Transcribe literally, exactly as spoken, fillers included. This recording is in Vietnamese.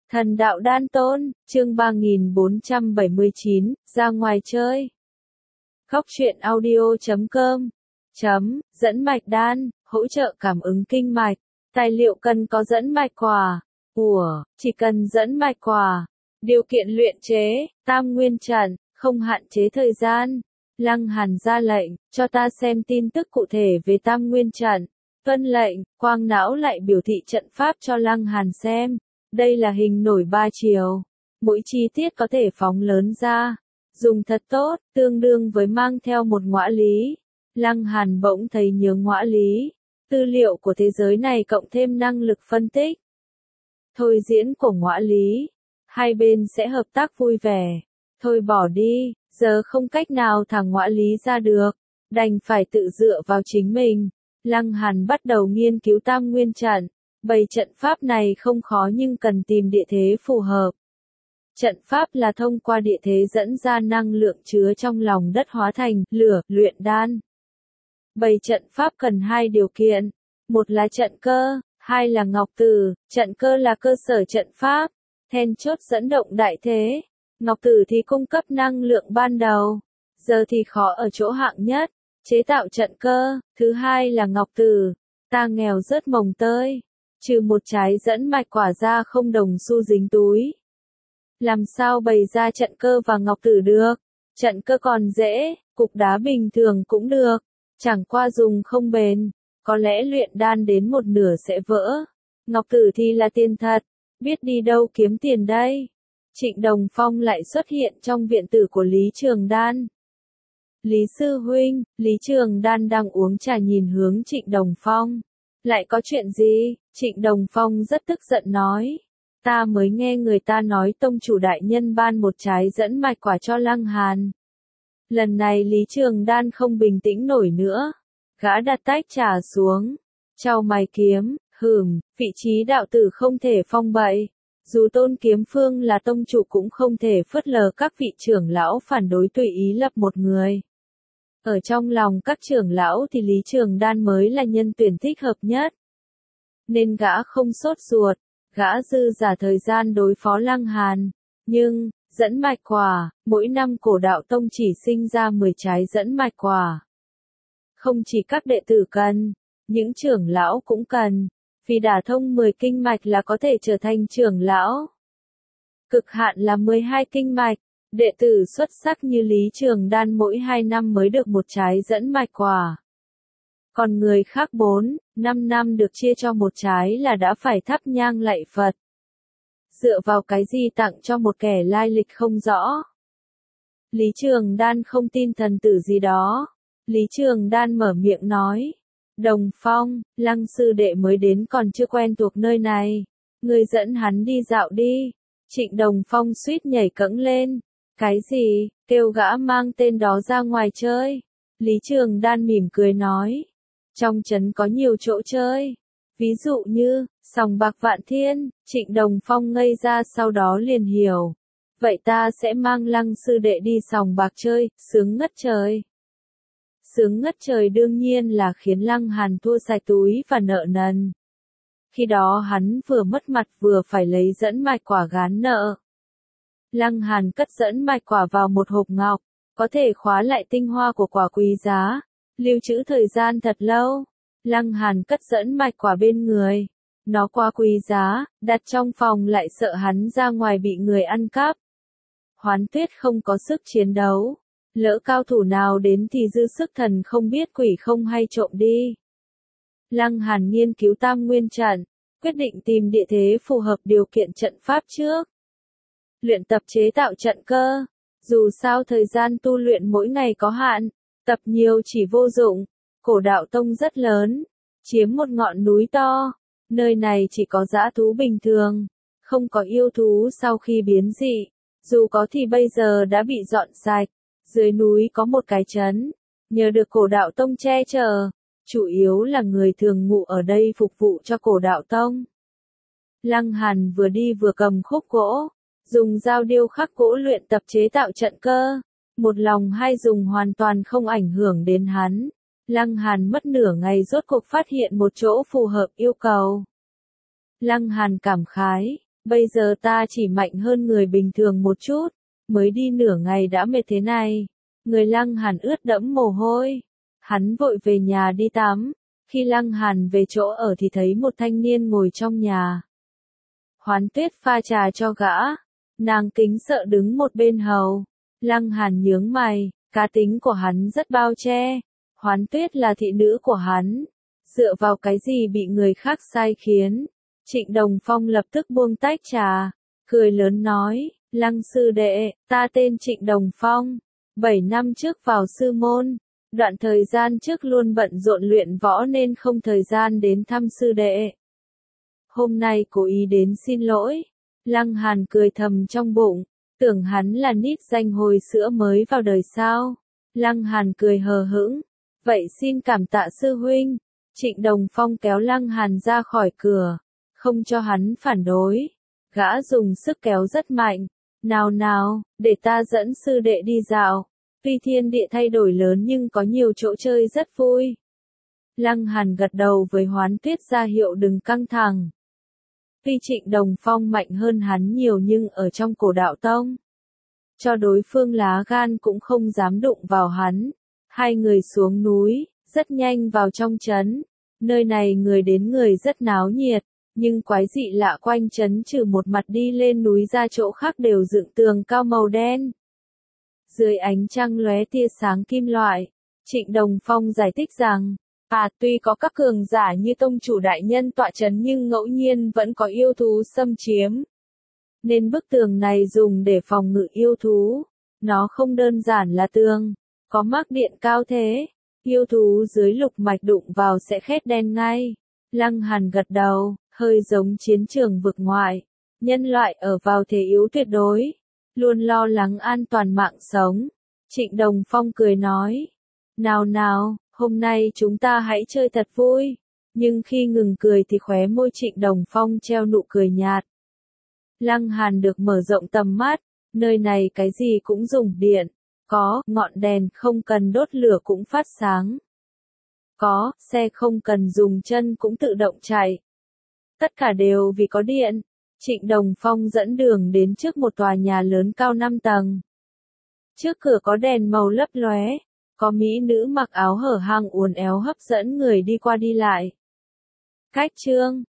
Thần đạo đan tôn, chương ba nghìn bốn trăm bảy mươi chín, ra ngoài chơi. Khóc chuyện audio chấm com chấm, dẫn mạch đan, hỗ trợ cảm ứng kinh mạch. Tài liệu cần có dẫn mạch quả. Ủa, chỉ cần dẫn mạch quả. Điều kiện luyện chế, tam nguyên trận, không hạn chế thời gian. Lăng Hàn ra lệnh, cho ta xem tin tức cụ thể về tam nguyên trận. Tuân lệnh, Quang Não lại biểu thị trận pháp cho Lăng Hàn xem. Đây là hình nổi ba chiều. Mỗi chi tiết có thể phóng lớn ra. Dùng thật tốt, tương đương với mang theo một ngõa lý. Lăng Hàn bỗng thấy nhớ ngõa lý. Tư liệu của thế giới này cộng thêm năng lực phân tích. Thôi diễn của ngõa lý. Hai bên sẽ hợp tác vui vẻ. Thôi bỏ đi, giờ không cách nào thả ngõa lý ra được. Đành phải tự dựa vào chính mình. Lăng Hàn bắt đầu nghiên cứu tam nguyên trận. Bày trận pháp này không khó nhưng cần tìm địa thế phù hợp. Trận pháp là thông qua địa thế dẫn ra năng lượng chứa trong lòng đất hóa thành lửa, luyện đan. Bày trận pháp cần hai điều kiện. Một là trận cơ, hai là ngọc tử. Trận cơ là cơ sở trận pháp, then chốt dẫn động đại thế. Ngọc tử thì cung cấp năng lượng ban đầu. Giờ thì khó ở chỗ hạng nhất, chế tạo trận cơ. Thứ hai là ngọc tử. Ta nghèo rớt mồng tơi. Trừ một trái dẫn mạch quả ra không đồng xu dính túi. Làm sao bày ra trận cơ và ngọc tử được? Trận cơ còn dễ, cục đá bình thường cũng được. Chẳng qua dùng không bền. Có lẽ luyện đan đến một nửa sẽ vỡ. Ngọc tử thì là tiền thật. Biết đi đâu kiếm tiền đây? Trịnh Đồng Phong lại xuất hiện trong viện tử của Lý Trường Đan. Lý sư huynh, Lý Trường Đan đang uống trà nhìn hướng Trịnh Đồng Phong. Lại có chuyện gì? Trịnh Đồng Phong rất tức giận nói. Ta mới nghe người ta nói tông chủ đại nhân ban một trái dẫn mạch quả cho Lăng Hàn. Lần này Lý Trường Đan không bình tĩnh nổi nữa. Gã đặt tách trà xuống. Chau mày kiếm, hừm, vị trí đạo tử không thể phong bậy. Dù Tôn Kiếm Phương là tông chủ cũng không thể phớt lờ các vị trưởng lão phản đối tùy ý lập một người. Ở trong lòng các trưởng lão thì Lý Trường Đan mới là nhân tuyển thích hợp nhất. Nên gã không sốt ruột, gã dư giả thời gian đối phó Lăng Hàn. Nhưng, dẫn mạch quả, mỗi năm cổ đạo tông chỉ sinh ra mười trái dẫn mạch quả. Không chỉ các đệ tử cần, những trưởng lão cũng cần. Vì đả thông mười kinh mạch là có thể trở thành trưởng lão. Cực hạn là mười hai kinh mạch. Đệ tử xuất sắc như Lý Trường Đan mỗi hai năm mới được một trái dẫn mạch quả. Còn người khác bốn, năm năm được chia cho một trái là đã phải thắp nhang lạy Phật. Dựa vào cái gì tặng cho một kẻ lai lịch không rõ? Lý Trường Đan không tin thần tử gì đó. Lý Trường Đan mở miệng nói. Đồng Phong, Lăng sư đệ mới đến còn chưa quen thuộc nơi này. Người dẫn hắn đi dạo đi. Trịnh Đồng Phong suýt nhảy cẫng lên. Cái gì, kêu gã mang tên đó ra ngoài chơi. Lý Trường Đan mỉm cười nói. Trong trấn có nhiều chỗ chơi. Ví dụ như, sòng bạc Vạn Thiên. Trịnh Đồng Phong ngây ra sau đó liền hiểu. Vậy ta sẽ mang Lăng sư đệ đi sòng bạc chơi, sướng ngất trời. Sướng ngất trời đương nhiên là khiến Lăng Hàn thua sạch túi và nợ nần. Khi đó hắn vừa mất mặt vừa phải lấy dẫn mạch quả gán nợ. Lăng Hàn cất dẫn mạch quả vào một hộp ngọc, có thể khóa lại tinh hoa của quả quý giá, lưu trữ thời gian thật lâu. Lăng Hàn cất dẫn mạch quả bên người, nó quá quý giá, đặt trong phòng lại sợ hắn ra ngoài bị người ăn cắp. Hoán Tuyết không có sức chiến đấu, lỡ cao thủ nào đến thì dư sức thần không biết quỷ không hay trộm đi. Lăng Hàn nghiên cứu tam nguyên trận, quyết định tìm địa thế phù hợp điều kiện trận pháp trước. Luyện tập chế tạo trận cơ. Dù sao thời gian tu luyện mỗi ngày có hạn, tập nhiều chỉ vô dụng. Cổ đạo tông rất lớn, chiếm một ngọn núi to. Nơi này chỉ có dã thú bình thường, không có yêu thú sau khi biến dị. Dù có thì bây giờ đã bị dọn sạch. Dưới núi có một cái trấn, nhờ được cổ đạo tông che chở. Chủ yếu là người thường ngụ ở đây phục vụ cho cổ đạo tông. Lăng Hàn vừa đi vừa cầm khúc gỗ. Dùng dao điêu khắc gỗ luyện tập chế tạo trận cơ. Một lòng hai dùng hoàn toàn không ảnh hưởng đến hắn. Lăng Hàn mất nửa ngày rốt cuộc phát hiện một chỗ phù hợp yêu cầu. Lăng Hàn cảm khái. Bây giờ ta chỉ mạnh hơn người bình thường một chút, mới đi nửa ngày đã mệt thế này. Người Lăng Hàn ướt đẫm mồ hôi. Hắn vội về nhà đi tắm. Khi Lăng Hàn về chỗ ở thì thấy một thanh niên ngồi trong nhà. Hoán Tuyết pha trà cho gã. Nàng kính sợ đứng một bên hầu. Lăng Hàn nhướng mày, cá tính của hắn rất bao che. Hoán Tuyết là thị nữ của hắn. Dựa vào cái gì bị người khác sai khiến? Trịnh Đồng Phong lập tức buông tách trà, cười lớn nói, Lăng sư đệ, ta tên Trịnh Đồng Phong, bảy năm trước vào sư môn, đoạn thời gian trước luôn bận rộn luyện võ nên không thời gian đến thăm sư đệ. Hôm nay cố ý đến xin lỗi. Lăng Hàn cười thầm trong bụng, tưởng hắn là nít danh hồi sữa mới vào đời sao. Lăng Hàn cười hờ hững, vậy xin cảm tạ sư huynh. Trịnh Đồng Phong kéo Lăng Hàn ra khỏi cửa, không cho hắn phản đối. Gã dùng sức kéo rất mạnh. Nào nào, để ta dẫn sư đệ đi dạo. Tuy thiên địa thay đổi lớn nhưng có nhiều chỗ chơi rất vui. Lăng Hàn gật đầu với Hoán Tuyết ra hiệu đừng căng thẳng. Tuy Trịnh Đồng Phong mạnh hơn hắn nhiều nhưng ở trong Cổ Đạo Tông, cho đối phương lá gan cũng không dám đụng vào hắn. Hai người xuống núi, rất nhanh vào trong trấn. Nơi này người đến người rất náo nhiệt, nhưng quái dị lạ quanh trấn trừ một mặt đi lên núi ra chỗ khác đều dựng tường cao màu đen. Dưới ánh trăng lóe tia sáng kim loại, Trịnh Đồng Phong giải thích rằng, à tuy có các cường giả như tông chủ đại nhân tọa trấn nhưng ngẫu nhiên vẫn có yêu thú xâm chiếm. Nên bức tường này dùng để phòng ngự yêu thú. Nó không đơn giản là tường, có mác điện cao thế. Yêu thú dưới lục mạch đụng vào sẽ khét đen ngay. Lăng Hàn gật đầu, hơi giống chiến trường vực ngoại. Nhân loại ở vào thế yếu tuyệt đối, luôn lo lắng an toàn mạng sống. Trịnh Đồng Phong cười nói, nào nào, hôm nay chúng ta hãy chơi thật vui. Nhưng khi ngừng cười thì khóe môi Trịnh Đồng Phong treo nụ cười nhạt. Lăng Hàn được mở rộng tầm mắt, nơi này cái gì cũng dùng điện. Có, ngọn đèn không cần đốt lửa cũng phát sáng. Có, xe không cần dùng chân cũng tự động chạy. Tất cả đều vì có điện. Trịnh Đồng Phong dẫn đường đến trước một tòa nhà lớn cao năm tầng. Trước cửa có đèn màu lấp lóe, có mỹ nữ mặc áo hở hang uốn éo hấp dẫn người đi qua đi lại. Cách chương